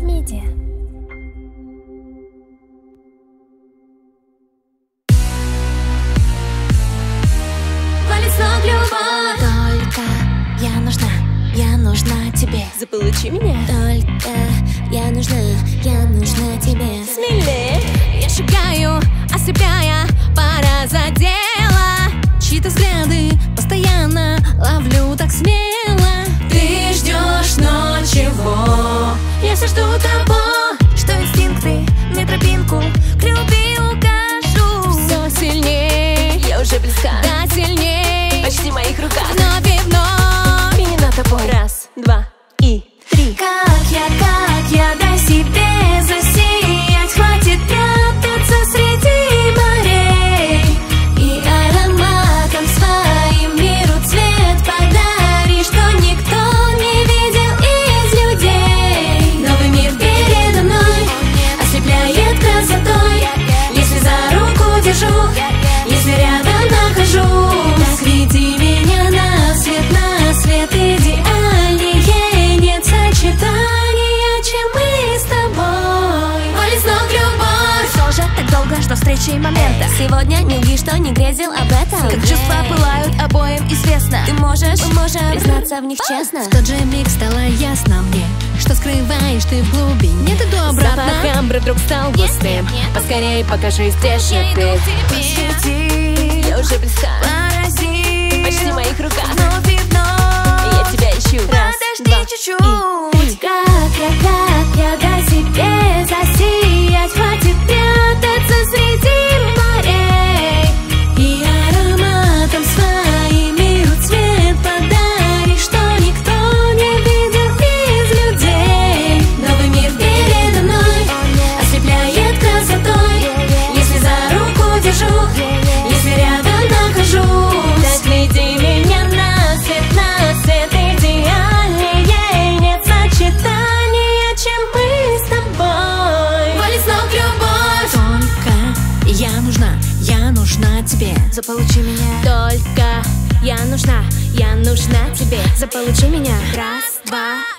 Media. Только я нужна тебе. Заполучи меня. Только я нужна тебе. Смелее. Я шагаю, ослепляя, пора за дело. Чьи-то взгляды постоянно ловлю так смело. Ты ждешь, но чего? Я все жду того, что инстинкты мне тропинку к любви укажу. Все сильнее, Я уже близка. да сильнее, Почти в моих руках. вновь и вновь. И не над тобой. Раз, два и три. Как я дай себе засиять. Хватит прятаться среди морей. И ароматом своим миру цвет подари, что никто не видел из людей. Новый мир передо мной ослепляет красотой. Если за руку держу, если рядом нахожу, так веди меня на свет идеальнее. Нет сочетания, чем мы с тобой. Валит с ног любовь. Все же так долго жду встречи и момента. Сегодня не лги, что не грезил об этом. Как чувства пылают, обоим известно. Ты можешь признаться в них честно. В тот же миг стало ясно мне, что скрываешь ты в глубине. Ты то обратно. Запах амбры вдруг стал густым. Поскорей покажись, где же ты. Посвети, Я уже близка. порази, Почти в моих руках. вновь и вновь. Я тебя ищу. Раз, два Подожди чуть-чуть. и три. Как я дай себе засиять. Хватит прятаться среди морей. И ароматом своим миру цвет подари, что никто не видел из людей. Новый мир передо мной ослепляет красотой. Если за руку держу, если рядом нахожу, так веди меня на свет идеальнее. Нет сочетания, чем мы с тобой. Валит с ног любовь. Только я нужна тебе. Заполучи меня. Только я нужна тебе. Заполучи меня. Раз, два,